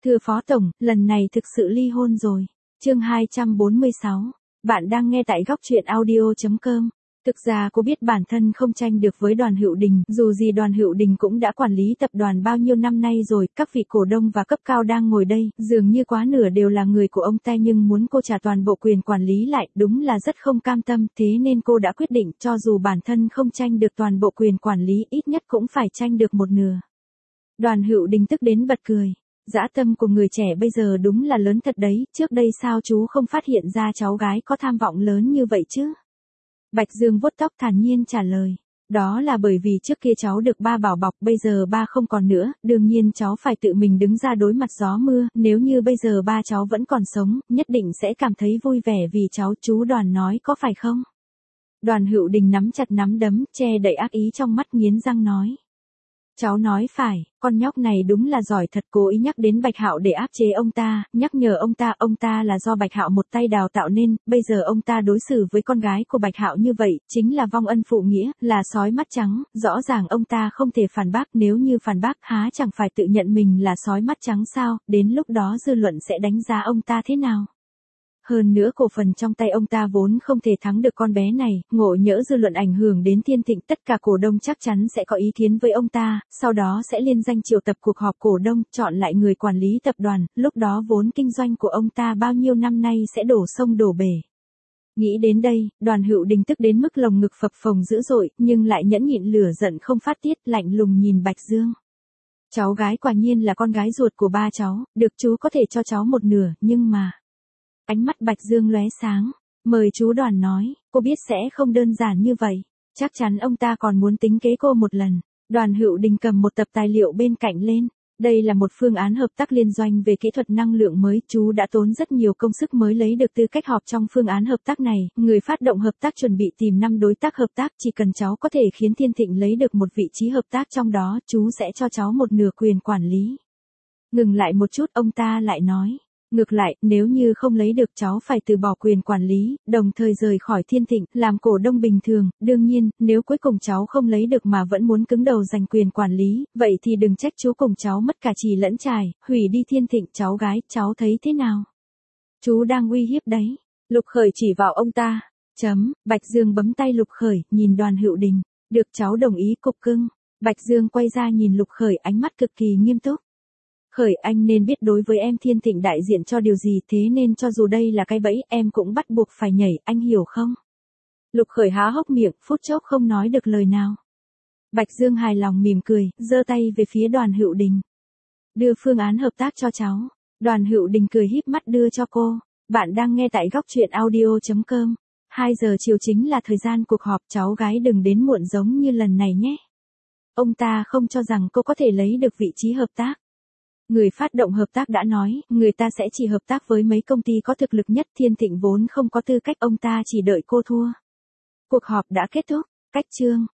Thưa Phó Tổng, lần này thực sự ly hôn rồi. Chương 246. Bạn đang nghe tại góc truyện audio.com. Thực ra cô biết bản thân không tranh được với Đoàn Hữu Đình, dù gì Đoàn Hữu Đình cũng đã quản lý tập đoàn bao nhiêu năm nay rồi, các vị cổ đông và cấp cao đang ngồi đây, dường như quá nửa đều là người của ông ta, nhưng muốn cô trả toàn bộ quyền quản lý lại, đúng là rất không cam tâm, thế nên cô đã quyết định cho dù bản thân không tranh được toàn bộ quyền quản lý, ít nhất cũng phải tranh được một nửa. Đoàn Hữu Đình tức đến bật cười. Dã tâm của người trẻ bây giờ đúng là lớn thật đấy, trước đây sao chú không phát hiện ra cháu gái có tham vọng lớn như vậy chứ? Bạch Dương vuốt tóc thản nhiên trả lời. Đó là bởi vì trước kia cháu được ba bảo bọc, bây giờ ba không còn nữa, đương nhiên cháu phải tự mình đứng ra đối mặt gió mưa, nếu như bây giờ ba cháu vẫn còn sống, nhất định sẽ cảm thấy vui vẻ vì cháu, chú Đoàn nói có phải không? Đoàn Hữu Đình nắm chặt nắm đấm, che đậy ác ý trong mắt, nghiến răng nói. Cháu nói phải, con nhóc này đúng là giỏi thật, cố ý nhắc đến Bạch Hạo để áp chế ông ta, nhắc nhở ông ta là do Bạch Hạo một tay đào tạo nên, bây giờ ông ta đối xử với con gái của Bạch Hạo như vậy, chính là vong ân phụ nghĩa, là sói mắt trắng, rõ ràng ông ta không thể phản bác, nếu như phản bác há chẳng phải tự nhận mình là sói mắt trắng sao, đến lúc đó dư luận sẽ đánh giá ông ta thế nào? Hơn nữa cổ phần trong tay ông ta vốn không thể thắng được con bé này, ngộ nhỡ dư luận ảnh hưởng đến Thiên Thịnh, tất cả cổ đông chắc chắn sẽ có ý kiến với ông ta, sau đó sẽ liên danh triệu tập cuộc họp cổ đông, chọn lại người quản lý tập đoàn, lúc đó vốn kinh doanh của ông ta bao nhiêu năm nay sẽ đổ sông đổ bể. Nghĩ đến đây, Đoàn Hữu Đình tức đến mức lồng ngực phập phồng dữ dội, nhưng lại nhẫn nhịn lửa giận không phát tiết, lạnh lùng nhìn Bạch Dương. Cháu gái quả nhiên là con gái ruột của ba cháu, được chú có thể cho cháu một nửa, nhưng mà... Ánh mắt Bạch Dương lóe sáng, mời chú Đoàn nói, cô biết sẽ không đơn giản như vậy, chắc chắn ông ta còn muốn tính kế cô một lần. Đoàn Hữu Đình cầm một tập tài liệu bên cạnh lên, đây là một phương án hợp tác liên doanh về kỹ thuật năng lượng mới, chú đã tốn rất nhiều công sức mới lấy được tư cách họp trong phương án hợp tác này, người phát động hợp tác chuẩn bị tìm 5 đối tác hợp tác, chỉ cần cháu có thể khiến Thiên Thịnh lấy được một vị trí hợp tác trong đó, chú sẽ cho cháu một nửa quyền quản lý. Ngừng lại một chút, ông ta lại nói. Ngược lại, nếu như không lấy được cháu phải từ bỏ quyền quản lý, đồng thời rời khỏi Thiên Thịnh, làm cổ đông bình thường, đương nhiên, nếu cuối cùng cháu không lấy được mà vẫn muốn cứng đầu giành quyền quản lý, vậy thì đừng trách chú cùng cháu mất cả chì lẫn chài, hủy đi Thiên Thịnh, cháu gái, cháu thấy thế nào? Chú đang uy hiếp đấy. Lục Khởi chỉ vào ông ta. Bạch Dương bấm tay Lục Khởi, nhìn Đoàn Hữu Đình. Được, cháu đồng ý, cục cưng. Bạch Dương quay ra nhìn Lục Khởi, ánh mắt cực kỳ nghiêm túc. Khởi, anh nên biết đối với em Thiên Thịnh đại diện cho điều gì, thế nên cho dù đây là cái bẫy, em cũng bắt buộc phải nhảy, anh hiểu không? Lục Khởi há hốc miệng, phút chốc không nói được lời nào. Bạch Dương hài lòng mỉm cười, giơ tay về phía Đoàn Hữu Đình. Đưa phương án hợp tác cho cháu. Đoàn Hữu Đình cười híp mắt đưa cho cô. Bạn đang nghe tại góc truyện audio.com. 2 giờ chiều chính là thời gian cuộc họp, cháu gái đừng đến muộn giống như lần này nhé. Ông ta không cho rằng cô có thể lấy được vị trí hợp tác. Người phát động hợp tác đã nói, người ta sẽ chỉ hợp tác với mấy công ty có thực lực nhất, Thiên Thịnh vốn không có tư cách, ông ta chỉ đợi cô thua. Cuộc họp đã kết thúc, cách chương.